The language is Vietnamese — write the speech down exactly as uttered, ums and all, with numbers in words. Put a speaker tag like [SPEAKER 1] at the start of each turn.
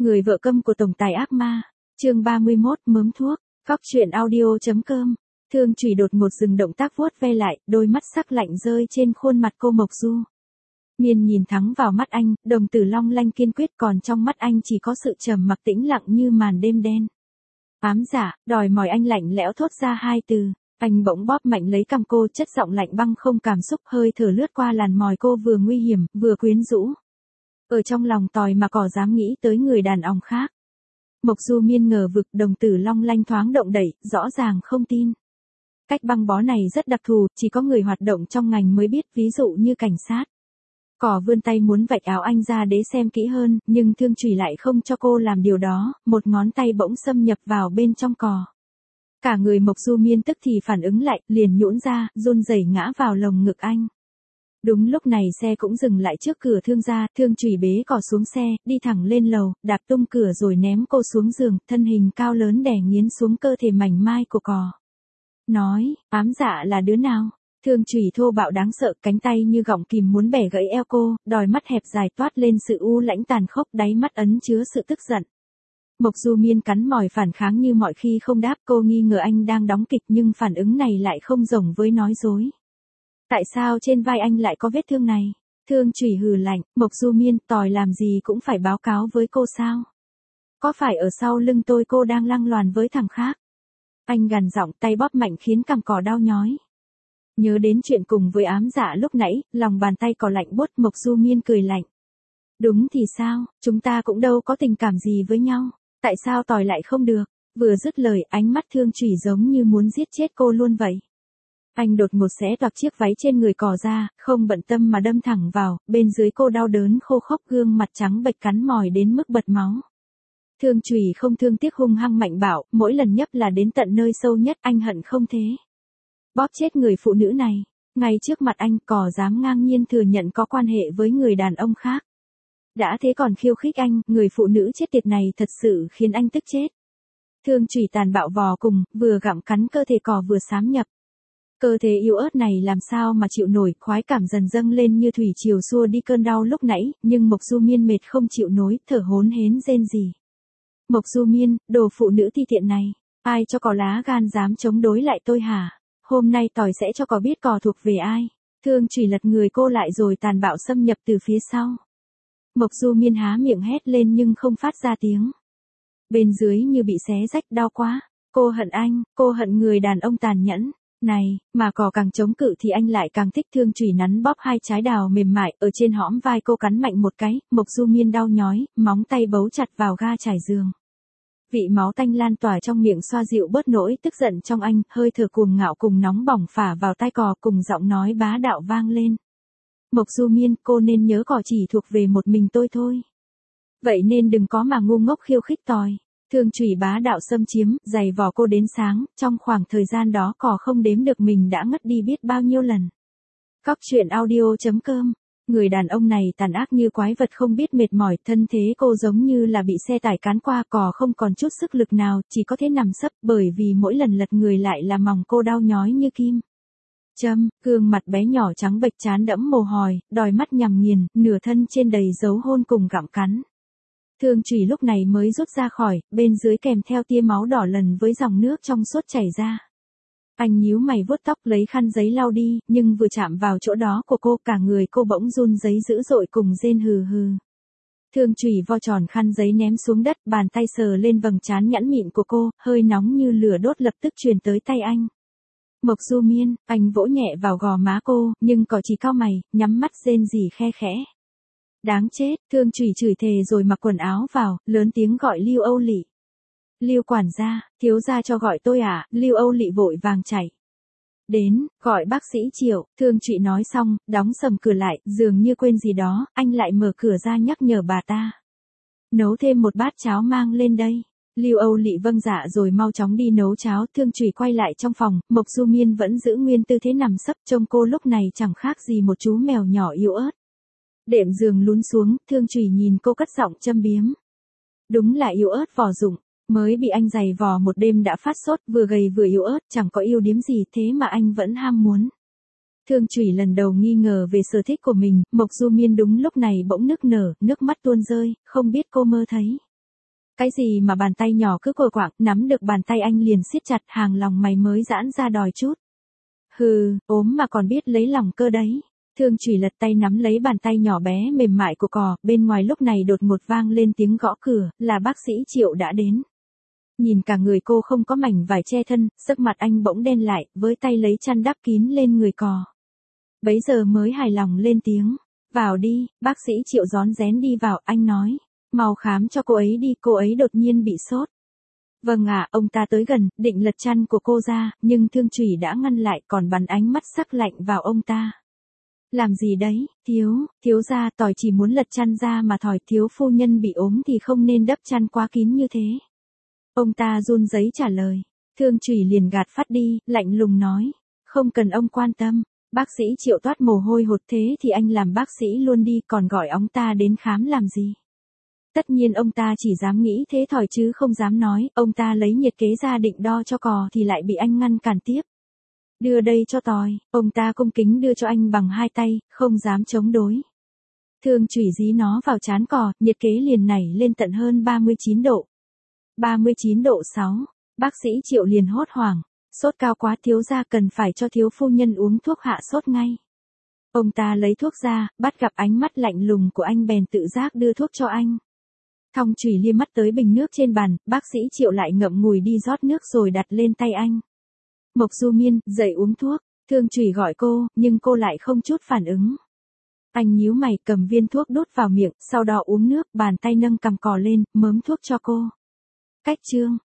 [SPEAKER 1] Người vợ câm của tổng tài ác ma. Chương ba mươi mốt, mớm thuốc. Cóc truyện audio.com. Thương Chủy đột ngột dừng động tác vuốt ve lại, đôi mắt sắc lạnh rơi trên khuôn mặt cô Mộc Du. Miên nhìn thẳng vào mắt anh, đồng tử long lanh kiên quyết, còn trong mắt anh chỉ có sự trầm mặc tĩnh lặng như màn đêm đen. Ám giả, đòi mỏi, anh lạnh lẽo thốt ra hai từ. Anh bỗng bóp mạnh lấy cằm cô, chất giọng lạnh băng không cảm xúc, hơi thở lướt qua làn mỏi cô, vừa nguy hiểm, vừa quyến rũ. Ở trong lòng Tòi mà cỏ dám nghĩ tới người đàn ông khác. Mộc Du Miên ngờ vực, đồng tử long lanh thoáng động đậy, rõ ràng không tin. Cách băng bó này rất đặc thù, chỉ có người hoạt động trong ngành mới biết, ví dụ như cảnh sát. Cỏ vươn tay muốn vạch áo anh ra để xem kỹ hơn, nhưng Thương Chủy lại không cho cô làm điều đó, một ngón tay bỗng xâm nhập vào bên trong cỏ. Cả người Mộc Du Miên tức thì phản ứng lại, liền nhũn ra, run rẩy ngã vào lồng ngực anh. Đúng lúc này xe cũng dừng lại trước cửa Thương gia, Thương Chủy bế cỏ xuống xe, đi thẳng lên lầu, đạp tung cửa rồi ném cô xuống giường, thân hình cao lớn đè nghiến xuống cơ thể mảnh mai của cỏ. Nói, ám dạ là đứa nào? Thương Chủy thô bạo đáng sợ, cánh tay như gọng kìm muốn bẻ gãy eo cô, đôi mắt hẹp dài toát lên sự u lãnh tàn khốc, đáy mắt ẩn chứa sự tức giận. Mộc Du Miên cắn mỏi phản kháng như mọi khi không đáp, cô nghi ngờ anh đang đóng kịch nhưng phản ứng này lại không giống với nói dối. Tại sao trên vai anh lại có vết thương này? Thương Chủy hừ lạnh, Mộc Du Miên, Tòi làm gì cũng phải báo cáo với cô sao? Có phải ở sau lưng tôi cô đang lăng loàn với thằng khác? Anh gằn giọng, tay bóp mạnh khiến cằm cỏ đau nhói. Nhớ đến chuyện cùng với ám dạ lúc nãy, lòng bàn tay cỏ lạnh buốt, Mộc Du Miên cười lạnh. Đúng thì sao, chúng ta cũng đâu có tình cảm gì với nhau, tại sao Tòi lại không được? Vừa dứt lời, ánh mắt Thương Chủy giống như muốn giết chết cô luôn vậy. Anh đột ngột xé toạc chiếc váy trên người cỏ ra, không bận tâm mà đâm thẳng vào, bên dưới cô đau đớn khô khốc, gương mặt trắng bệch cắn mỏi đến mức bật máu. Thương Chủy không thương tiếc hung hăng mạnh bạo, mỗi lần nhấp là đến tận nơi sâu nhất, anh hận không thế. Bóp chết người phụ nữ này, ngay trước mặt anh, cỏ dám ngang nhiên thừa nhận có quan hệ với người đàn ông khác. Đã thế còn khiêu khích anh, người phụ nữ chết tiệt này thật sự khiến anh tức chết. Thương Chủy tàn bạo vò cùng, vừa gặm cắn cơ thể cỏ vừa xám nhập. Cơ thể yếu ớt này làm sao mà chịu nổi, khoái cảm dần dâng lên như thủy triều xua đi cơn đau lúc nãy, nhưng Mộc Du Miên mệt không chịu nổi, thở hổn hển rên rỉ. Mộc Du Miên, đồ phụ nữ ti tiện này, ai cho cỏ lá gan dám chống đối lại tôi hả? Hôm nay Tòi sẽ cho cỏ biết cỏ thuộc về ai. Thương Chủy lật người cô lại rồi tàn bạo xâm nhập từ phía sau. Mộc Du Miên há miệng hét lên nhưng không phát ra tiếng. Bên dưới như bị xé rách, đau quá. Cô hận anh, cô hận người đàn ông tàn nhẫn. Này, mà cỏ càng chống cự thì anh lại càng thích. Thương Chủy nắn bóp hai trái đào mềm mại, ở trên hõm vai cô cắn mạnh một cái, Mộc Du Miên đau nhói, móng tay bấu chặt vào ga trải giường. Vị máu tanh lan tỏa trong miệng xoa dịu bớt nỗi tức giận trong anh, hơi thở cuồng ngạo cùng nóng bỏng phả vào tai cỏ, cùng giọng nói bá đạo vang lên. Mộc Du Miên, cô nên nhớ cỏ chỉ thuộc về một mình tôi thôi. Vậy nên đừng có mà ngu ngốc khiêu khích Tòi. Thương Chủy bá đạo xâm chiếm, giày vò cô đến sáng, trong khoảng thời gian đó cỏ không đếm được mình đã ngất đi biết bao nhiêu lần. Cóc truyện audio.com. Người đàn ông này tàn ác như quái vật không biết mệt mỏi, thân thế cô giống như là bị xe tải cán qua, cỏ không còn chút sức lực nào, chỉ có thể nằm sấp, bởi vì mỗi lần lật người lại là mòng cô đau nhói như kim. Châm, gương mặt bé nhỏ trắng bệch trán đẫm mồ hôi, đôi mắt nhằm nghiền, nửa thân trên đầy dấu hôn cùng gặm cắn. Thương Chủy lúc này mới rút ra khỏi, bên dưới kèm theo tia máu đỏ lần với dòng nước trong suốt chảy ra. Anh nhíu mày vuốt tóc lấy khăn giấy lau đi, nhưng vừa chạm vào chỗ đó của cô, cả người cô bỗng run rẩy dữ dội cùng rên hừ hừ. Thương Chủy vo tròn khăn giấy ném xuống đất, bàn tay sờ lên vầng trán nhẵn mịn của cô, hơi nóng như lửa đốt lập tức truyền tới tay anh. Mộc Du Miên, anh vỗ nhẹ vào gò má cô, nhưng cỏ chỉ cau mày, nhắm mắt rên rỉ khe khẽ. Đáng chết, Thương Chủy chửi thề rồi mặc quần áo vào, lớn tiếng gọi Lưu Âu Lị. Lưu quản gia, thiếu gia cho gọi tôi à? Lưu Âu Lị vội vàng chạy đến, gọi bác sĩ Triệu. Thương Chủy nói xong, đóng sầm cửa lại, dường như quên gì đó, anh lại mở cửa ra nhắc nhở bà ta. Nấu thêm một bát cháo mang lên đây. Lưu Âu Lị vâng dạ rồi mau chóng đi nấu cháo. Thương Chủy quay lại trong phòng, Mộc Du Miên vẫn giữ nguyên tư thế nằm sấp, trông cô lúc này chẳng khác gì một chú mèo nhỏ yếu ớt. Đệm giường lún xuống, Thương Chủy nhìn cô cất giọng châm biếm. Đúng là yếu ớt vò dụng, mới bị anh giày vò một đêm đã phát sốt, vừa gầy vừa yếu ớt, chẳng có ưu điểm gì thế mà anh vẫn ham muốn. Thương Chủy lần đầu nghi ngờ về sở thích của mình, Mộc Du Miên đúng lúc này bỗng nức nở, nước mắt tuôn rơi, không biết cô mơ thấy Cái gì mà bàn tay nhỏ cứ còi quạng, nắm được bàn tay anh liền siết chặt, hàng lòng mày mới giãn ra đòi chút. Hừ, ốm mà còn biết lấy lòng cơ đấy. Thương Chủy lật tay nắm lấy bàn tay nhỏ bé mềm mại của cò, bên ngoài lúc này đột ngột vang lên tiếng gõ cửa, là bác sĩ Triệu đã đến. Nhìn cả người cô không có mảnh vải che thân, sắc mặt anh bỗng đen lại, với tay lấy chăn đắp kín lên người cò. Bấy giờ mới hài lòng lên tiếng, vào đi, bác sĩ Triệu rón rén đi vào, anh nói, mau khám cho cô ấy đi, cô ấy đột nhiên bị sốt. Vâng ạ, ông ta tới gần, định lật chăn của cô ra, nhưng Thương Chủy đã ngăn lại, còn bắn ánh mắt sắc lạnh vào ông ta. Làm gì đấy, thiếu, thiếu gia, tỏi chỉ muốn lật chăn ra mà thỏi, thiếu phu nhân bị ốm thì không nên đắp chăn quá kín như thế. Ông ta run rẩy trả lời. Thương Chủy liền gạt phát đi, lạnh lùng nói, không cần ông quan tâm. Bác sĩ Triệu toát mồ hôi hột, thế thì anh làm bác sĩ luôn đi, còn gọi ông ta đến khám làm gì. Tất nhiên ông ta chỉ dám nghĩ thế thỏi chứ không dám nói, ông ta lấy nhiệt kế ra định đo cho cò thì lại bị anh ngăn cản tiếp. Đưa đây cho tỏi, ông ta cung kính đưa cho anh bằng hai tay, không dám chống đối. Thương Chủy dí nó vào trán cò, nhiệt kế liền nảy lên tận hơn ba mươi chín độ. ba mươi chín độ sáu, bác sĩ Triệu liền hốt hoảng, sốt cao quá, thiếu gia cần phải cho thiếu phu nhân uống thuốc hạ sốt ngay. Ông ta lấy thuốc ra, bắt gặp ánh mắt lạnh lùng của anh bèn tự giác đưa thuốc cho anh. Thong Chủy liếc mắt tới bình nước trên bàn, bác sĩ Triệu lại ngậm ngùi đi rót nước rồi đặt lên tay anh. Mộc Du Miên, dậy uống thuốc. Thương Chủy gọi cô, nhưng cô lại không chút phản ứng. Anh nhíu mày, cầm viên thuốc đút vào miệng, sau đó uống nước, bàn tay nâng cằm cò lên, mớm thuốc cho cô. Cách chương